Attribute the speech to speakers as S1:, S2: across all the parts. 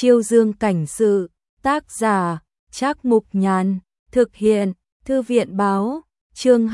S1: Chiêu Dương cảnh sự, tác giả, Trác Mục Nhàn, thực hiện, Thư viện báo, chương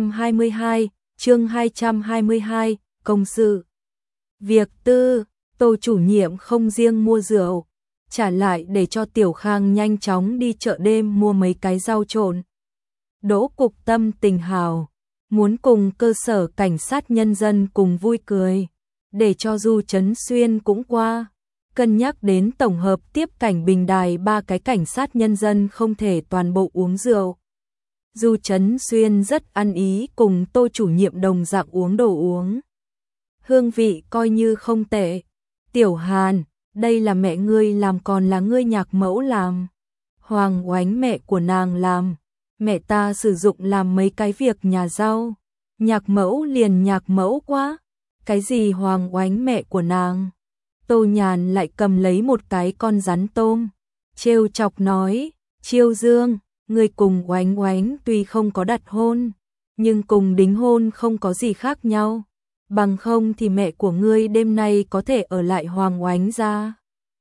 S1: 222, công sự. Việc tư, Tô chủ nhiệm không riêng mua rượu, trả lại để cho Tiểu Khang nhanh chóng đi chợ đêm mua mấy cái rau trộn. Đỗ Cục tâm tình hào, muốn cùng cơ sở cảnh sát nhân dân cùng vui cười, để cho Du Trấn Xuyên cũng qua. Cân nhắc đến tổng hợp tiếp cảnh Bình Đài 3 cái cảnh sát nhân dân không thể toàn bộ uống rượu. Du Trấn Xuyên rất ăn ý cùng Tô chủ nhiệm đồng dạng uống đồ uống. Hương vị coi như không tệ. Tiểu Hàn, đây là mẹ ngươi làm còn là ngươi nhạc mẫu làm? Hoàng Oánh mẹ của nàng làm. Mẹ ta sử dụng làm mấy cái việc nhà rau. Nhạc mẫu liền nhạc mẫu quá. Cái gì Hoàng Oánh mẹ của nàng? Tô Nhàn lại cầm lấy một cái con rắn tôm, trêu chọc nói, Chiêu Dương, ngươi cùng Oánh Oánh tuy không có đặt hôn, nhưng cùng đính hôn không có gì khác nhau, bằng không thì mẹ của ngươi đêm nay có thể ở lại Hoàng Oánh ra.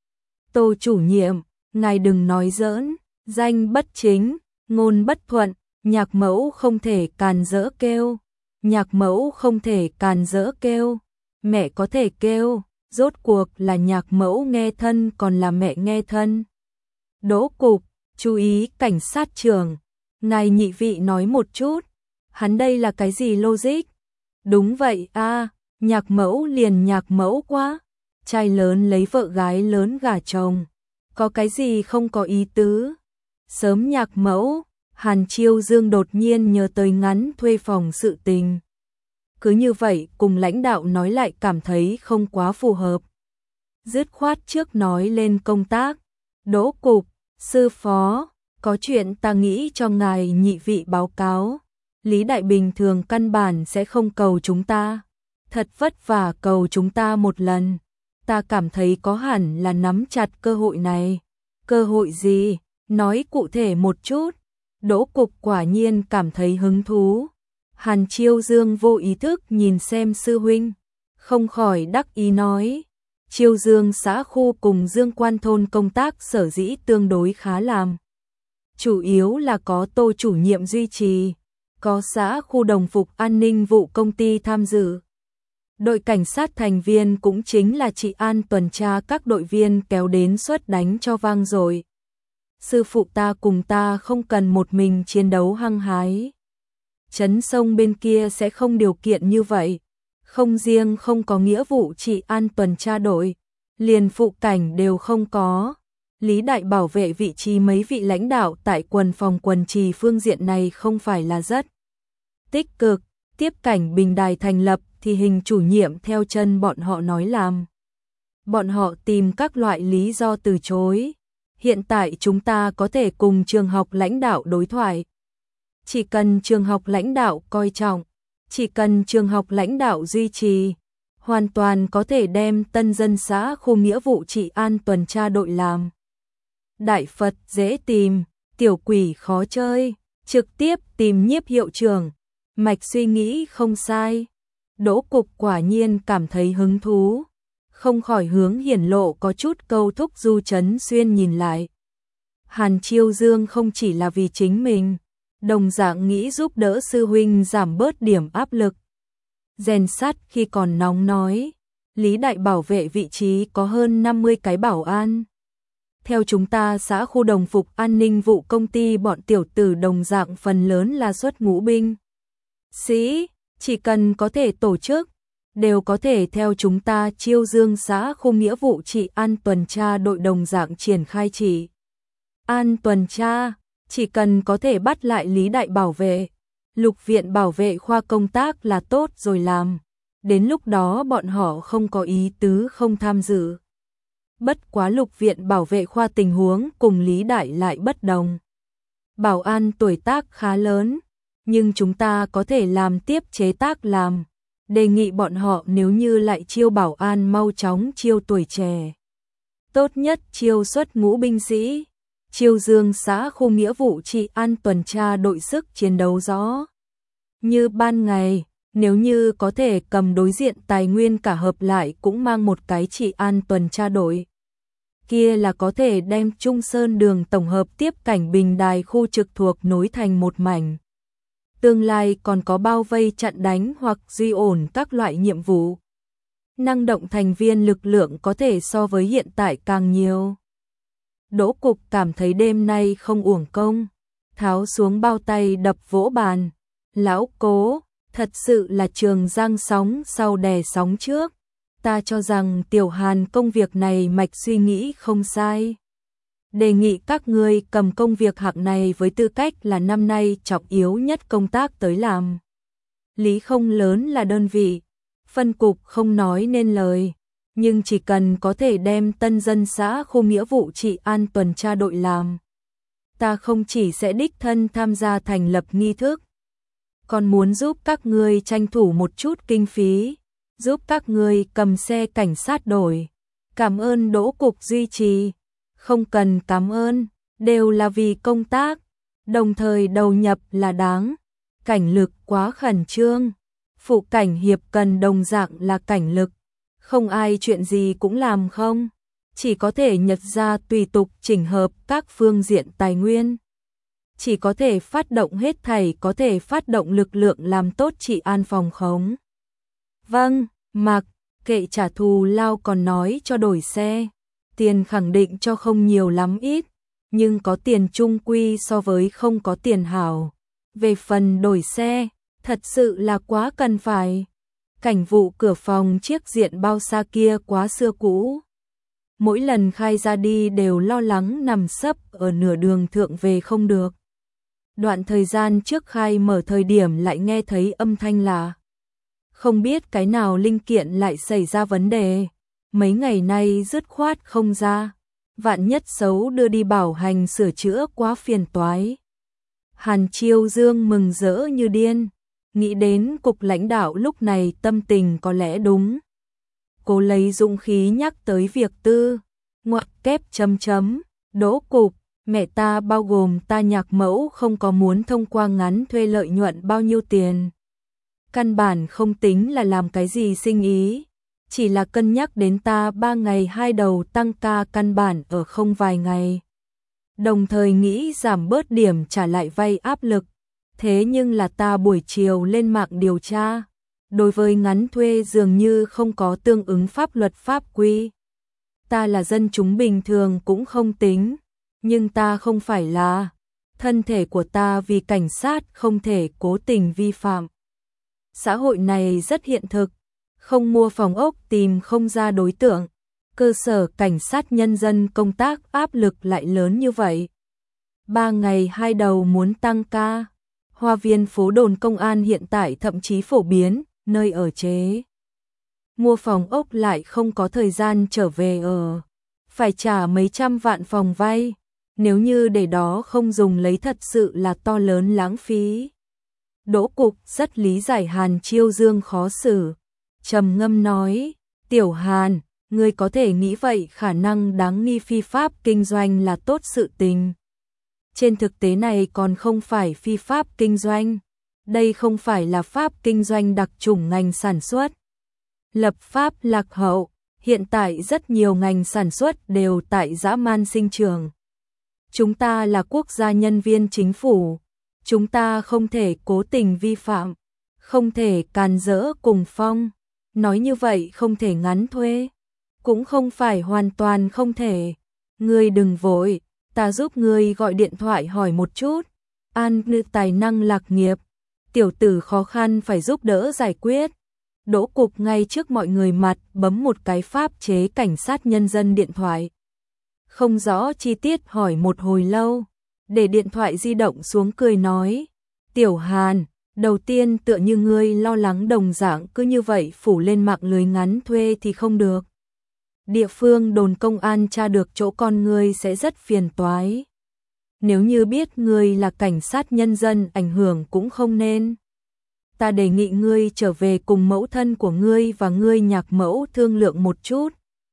S1: Tô chủ nhiệm, ngài đừng nói giỡn, danh bất chính, ngôn bất thuận, nhạc mẫu không thể càn rỡ kêu, nhạc mẫu không thể càn rỡ kêu, mẹ có thể kêu. Rốt cuộc là nhạc mẫu nghe thân còn là mẹ nghe thân. Đỗ Cục, chú ý cảnh sát trưởng, ngài nhị vị nói một chút, hắn đây là cái gì logic? Đúng vậy a, nhạc mẫu liền nhạc mẫu quá, trai lớn lấy vợ gái lớn gả chồng, có cái gì không có ý tứ? Sớm nhạc mẫu, Hàn Chiêu Dương đột nhiên nhớ tới ngắn thuê phòng sự tình. Cứ như vậy cùng lãnh đạo nói lại cảm thấy không quá phù hợp. Dứt khoát trước nói lên công tác. Đỗ Cục, sư phó, có chuyện ta nghĩ cho ngài nhị vị báo cáo. Lý Đại Bình thường căn bản sẽ không cầu chúng ta. Thật vất vả cầu chúng ta một lần. Ta cảm thấy có hẳn là nắm chặt cơ hội này. Cơ hội gì? Nói cụ thể một chút. Đỗ Cục quả nhiên cảm thấy hứng thú. Hàn Chiêu Dương vô ý thức nhìn xem sư huynh, không khỏi đắc ý nói. Chiêu Dương xã khu cùng Dương Quan thôn công tác sở dĩ tương đối khá làm. Chủ yếu là có Tô chủ nhiệm duy trì, có xã khu đồng phục an ninh vụ công ty tham dự. Đội cảnh sát thành viên cũng chính là trị an tuần tra các đội viên kéo đến suất đánh cho vang rồi. Sư phụ ta cùng ta không cần một mình chiến đấu hăng hái. Trấn sông bên kia sẽ không điều kiện như vậy, không riêng không có nghĩa vụ trị an tuần tra đội, liền phụ cảnh đều không có. Lý Đại bảo vệ vị trí mấy vị lãnh đạo tại quần phòng quần trì phương diện này không phải là rất tích cực, tiếp cảnh Bình Đài thành lập thì hình chủ nhiệm theo chân bọn họ nói làm. Bọn họ tìm các loại lý do từ chối. Hiện tại chúng ta có thể cùng trường học lãnh đạo đối thoại. Chỉ cần trường học lãnh đạo coi trọng, chỉ cần trường học lãnh đạo duy trì, hoàn toàn có thể đem tân dân xã khu nghĩa vụ trị an tuần tra đội làm. Đại Phật dễ tìm, tiểu quỷ khó chơi, trực tiếp tìm Nhiếp hiệu trưởng, mạch suy nghĩ không sai. Đỗ Cục quả nhiên cảm thấy hứng thú, không khỏi hướng hiển lộ có chút câu thúc Du Trấn Xuyên nhìn lại. Hàn Chiêu Dương không chỉ là vì chính mình, đồng dạng nghĩ giúp đỡ sư huynh giảm bớt điểm áp lực. Rèn sắt khi còn nóng nói, Lý Đại bảo vệ vị trí có hơn 50 cái bảo an. Theo chúng ta xã khu đồng phục an ninh vụ công ty bọn tiểu tử đồng dạng phần lớn là xuất ngũ binh. Sĩ, chỉ cần có thể tổ chức, đều có thể theo chúng ta Chiêu Dương xã khu nghĩa vụ trị an tuần tra đội đồng dạng triển khai trị an tuần tra. Chỉ cần có thể bắt lại Lý Đại bảo vệ, Lục viện bảo vệ khoa công tác là tốt rồi làm. Đến lúc đó bọn họ không có ý tứ không tham dự. Bất quá Lục viện bảo vệ khoa tình huống cùng Lý Đại lại bất đồng. Bảo an tuổi tác khá lớn, nhưng chúng ta có thể làm tiếp chế tác làm. Đề nghị bọn họ nếu như lại chiêu bảo an mau chóng chiêu tuổi trẻ. Tốt nhất chiêu xuất ngũ binh sĩ. Chiêu Dương xã khu nghĩa vụ trị an tuần tra đội sức chiến đấu rõ như ban ngày, nếu như có thể cầm đối diện tài nguyên cả hợp lại cũng mang một cái trị an tuần tra đội. kia là có thể đem Trung Sơn đường tổng hợp tiếp cảnh Bình Đài khu trực thuộc nối thành một mảnh. Tương lai còn có bao vây chặn đánh hoặc duy ổn các loại nhiệm vụ. Năng động thành viên lực lượng có thể so với hiện tại càng nhiều. Đỗ Cục cảm thấy đêm nay không uổng công, tháo xuống bao tay đập vỗ bàn. Lão Cố, thật sự là trường giang sóng sau đè sóng trước. Ta cho rằng Tiểu Hàn công việc này mạch suy nghĩ không sai. Đề nghị các ngươi cầm công việc hạng này với tư cách là năm nay trọng yếu nhất công tác tới làm. Lý không lớn là đơn vị, phân cục không nói nên lời, nhưng chỉ cần có thể đem tân dân xã khu nghĩa vụ trị an tuần tra đội làm. Ta không chỉ sẽ đích thân tham gia thành lập nghi thức, còn muốn giúp các ngươi tranh thủ một chút kinh phí, giúp các ngươi cầm xe cảnh sát đổi. Cảm ơn Đỗ Cục duy trì. Không cần cảm ơn, đều là vì công tác, đồng thời đầu nhập là đáng. Cảnh lực quá khẩn trương, phụ cảnh hiệp cần đồng dạng là cảnh lực, không ai chuyện gì cũng làm không, chỉ có thể nhật ra tùy tục chỉnh hợp các phương diện tài nguyên. Chỉ có thể phát động hết thảy có thể phát động lực lượng làm tốt trị an phòng khống. Vâng, mặc kệ trả thù lao còn nói cho đổi xe. Tiền khẳng định cho không nhiều lắm ít, nhưng có tiền chung quy so với không có tiền hảo. Về phần đổi xe, thật sự là quá cần phải. Cảnh vụ cửa phòng chiếc diện bao xa kia quá xưa cũ. Mỗi lần khai ra đi đều lo lắng nằm sấp ở nửa đường thượng về không được. Đoạn thời gian trước khai mở thời điểm lại nghe thấy âm thanh lạ. Không biết cái nào linh kiện lại xảy ra vấn đề. Mấy ngày nay dứt khoát không ra, vạn nhất xấu đưa đi bảo hành sửa chữa quá phiền toái. Hàn Chiêu Dương mừng rỡ như điên, nghĩ đến cục lãnh đạo lúc này tâm tình có lẽ đúng. Cố lấy dũng khí nhắc tới việc tư, ngoặc kép chấm chấm, Đỗ Cục, mẹ ta bao gồm ta nhạc mẫu không có muốn thông qua ngắn thuê lợi nhuận bao nhiêu tiền. Căn bản không tính là làm cái gì sinh ý. Chỉ là cân nhắc đến ta 3 ngày 2 đầu tăng ca căn bản ở không vài ngày. Đồng thời nghĩ giảm bớt điểm trả lại vay áp lực. Thế nhưng là ta buổi chiều lên mạng điều tra. Đối với ngắn thuê dường như không có tương ứng pháp luật pháp quy. Ta là dân chúng bình thường cũng không tính. Nhưng ta không phải là. Thân thể của ta vì cảnh sát không thể cố tình vi phạm. Xã hội này rất hiện thực. Không mua phòng ốc tìm không ra đối tượng, cơ sở cảnh sát nhân dân công tác áp lực lại lớn như vậy. 3 ngày 2 đầu muốn tăng ca, hoa viên phố đồn công an hiện tại thậm chí phổ biến, nơi ở chế. Mua phòng ốc lại không có thời gian trở về ở, phải trả mấy trăm vạn phòng vay, nếu như để đó không dùng lấy thật sự là to lớn lãng phí. Đỗ Cục rất lý giải Hàn Chiêu Dương khó xử. Trầm ngâm nói, Tiểu Hàn, ngươi có thể nghĩ vậy khả năng đáng nghi phi pháp kinh doanh là tốt sự tình. Trên thực tế này còn không phải phi pháp kinh doanh, đây không phải là pháp kinh doanh đặc chủng ngành sản xuất. Lập pháp lạc hậu, hiện tại rất nhiều ngành sản xuất đều tại dã man sinh trưởng. Chúng ta là quốc gia nhân viên chính phủ, chúng ta không thể cố tình vi phạm, không thể càn rỡ cùng phong. Nói như vậy không thể ngắn thuê, cũng không phải hoàn toàn không thể. Ngươi đừng vội, ta giúp ngươi gọi điện thoại hỏi một chút. An Ngư tài năng lạc nghiệp, tiểu tử khó khăn phải giúp đỡ giải quyết. Đỗ Cục ngay trước mọi người mặt bấm một cái pháp chế cảnh sát nhân dân điện thoại. Không rõ chi tiết hỏi một hồi lâu, để điện thoại di động xuống cười nói, Tiểu Hàn, đầu tiên tựa như ngươi lo lắng đồng dạng cứ như vậy phủ lên mạng lưới ngắn thuê thì không được. Địa phương đồn công an tra được chỗ con ngươi sẽ rất phiền toái. Nếu như biết ngươi là cảnh sát nhân dân ảnh hưởng cũng không nên. Ta đề nghị ngươi trở về cùng mẫu thân của ngươi và ngươi nhạc mẫu thương lượng một chút.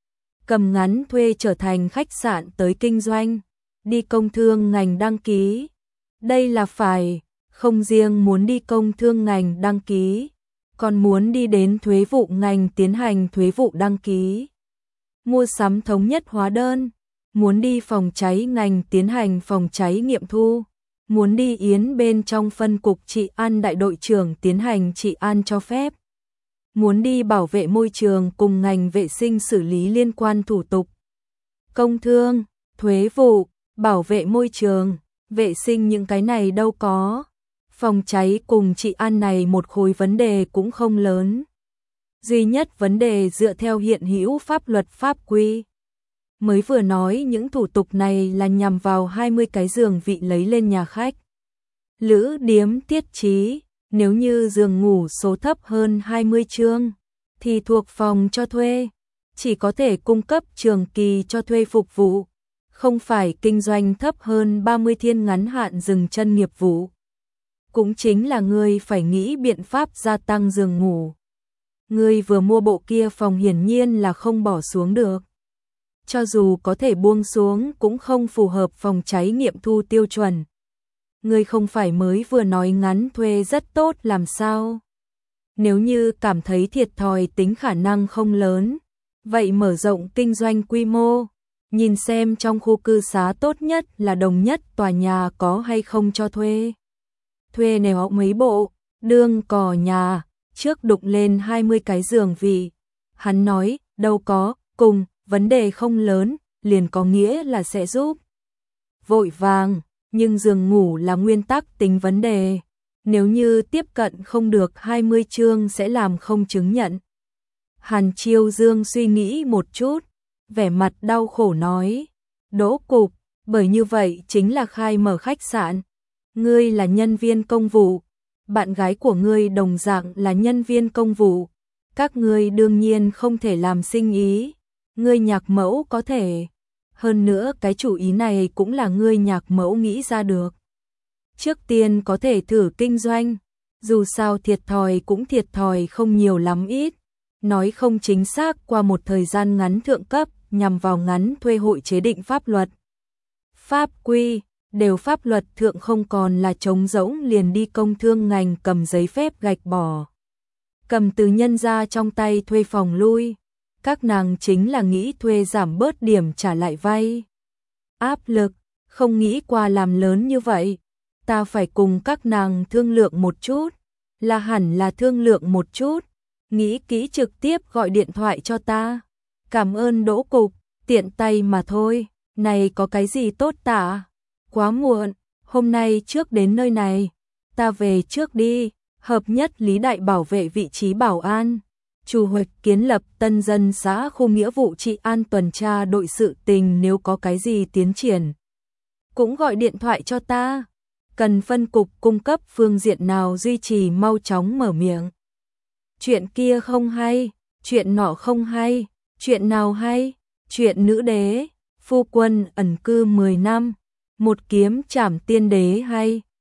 S1: Cầm ngắn thuê trở thành khách sạn tới kinh doanh, đi công thương ngành đăng ký. Đây là phải, không riêng muốn đi công thương ngành đăng ký, còn muốn đi đến thuế vụ ngành tiến hành thuế vụ đăng ký. Mua sắm thống nhất hóa đơn, muốn đi phòng cháy ngành tiến hành phòng cháy nghiệm thu, muốn đi yến bên trong phân cục trị an đại đội trưởng tiến hành trị an cho phép, muốn đi bảo vệ môi trường cùng ngành vệ sinh xử lý liên quan thủ tục. Công thương, thuế vụ, bảo vệ môi trường, vệ sinh những cái này đâu có. Phòng cháy cùng trị an này một khối vấn đề cũng không lớn. Duy nhất vấn đề dựa theo hiện hữu pháp luật pháp quy. Mới vừa nói những thủ tục này là nhằm vào 20 cái giường vị lấy lên nhà khách. Lữ điếm thiết trí, nếu như giường ngủ số thấp hơn 20 chương, thì thuộc phòng cho thuê, chỉ có thể cung cấp trường kỳ cho thuê phục vụ, không phải kinh doanh thấp hơn 30 thiên ngắn hạn dừng chân nghiệp vụ. Cũng chính là ngươi phải nghĩ biện pháp gia tăng giường ngủ. Ngươi vừa mua bộ kia phòng hiển nhiên là không bỏ xuống được. Cho dù có thể buông xuống cũng không phù hợp phòng cháy nghiệm thu tiêu chuẩn. Ngươi không phải mới vừa nói ngắn thuê rất tốt làm sao? Nếu như cảm thấy thiệt thòi tính khả năng không lớn, vậy mở rộng kinh doanh quy mô, nhìn xem trong khu cư xá tốt nhất là đồng nhất tòa nhà có hay không cho thuê. Thuê nếu mấy bộ, đương cò nhà, trước đụng lên 20 cái giường vị. Hắn nói, đâu có, cùng, vấn đề không lớn, liền có nghĩa là sẽ giúp. Vội vàng, nhưng giường ngủ là nguyên tắc tính vấn đề. Nếu như tiếp cận không được 20 chương sẽ làm không chứng nhận. Hàn Chiêu Dương suy nghĩ một chút, vẻ mặt đau khổ nói, Đỗ Cục, bởi như vậy chính là khai mở khách sạn. Ngươi là nhân viên công vụ, bạn gái của ngươi đồng dạng là nhân viên công vụ, các ngươi đương nhiên không thể làm sinh ý, ngươi nhạc mẫu có thể. Hơn nữa cái chủ ý này cũng là ngươi nhạc mẫu nghĩ ra được. Trước tiên có thể thử kinh doanh, dù sao thiệt thòi cũng thiệt thòi không nhiều lắm ít, nói không chính xác qua một thời gian ngắn thượng cấp nhằm vào ngắn thuê hội chế định pháp luật. Pháp quy, đều pháp luật thượng không còn là trống rỗng liền đi công thương ngành cầm giấy phép gạch bỏ. Cầm từ nhân ra trong tay thuê phòng lui, các nàng chính là nghĩ thuê giảm bớt điểm trả lại vay. Áp lực, không nghĩ qua làm lớn như vậy. Ta phải cùng các nàng thương lượng một chút, là hẳn là thương lượng một chút, nghĩ kỹ trực tiếp gọi điện thoại cho ta. Cảm ơn Đỗ Cục, tiện tay mà thôi, này có cái gì tốt tả? Quá muộn, hôm nay trước đến nơi này, ta về trước đi, hợp nhất Lý Đại bảo vệ vị trí bảo an. Chủ hoạch kiến lập tân dân xã khu nghĩa vụ trị an tuần tra đội sự tình nếu có cái gì tiến triển. Cũng gọi điện thoại cho ta. Cần phân cục cung cấp phương diện nào duy trì mau chóng mở miệng. Chuyện kia không hay, chuyện nọ không hay, chuyện nào hay, chuyện nữ đế, phu quân ẩn cư 10 năm, một kiếm trảm tiên đế hay.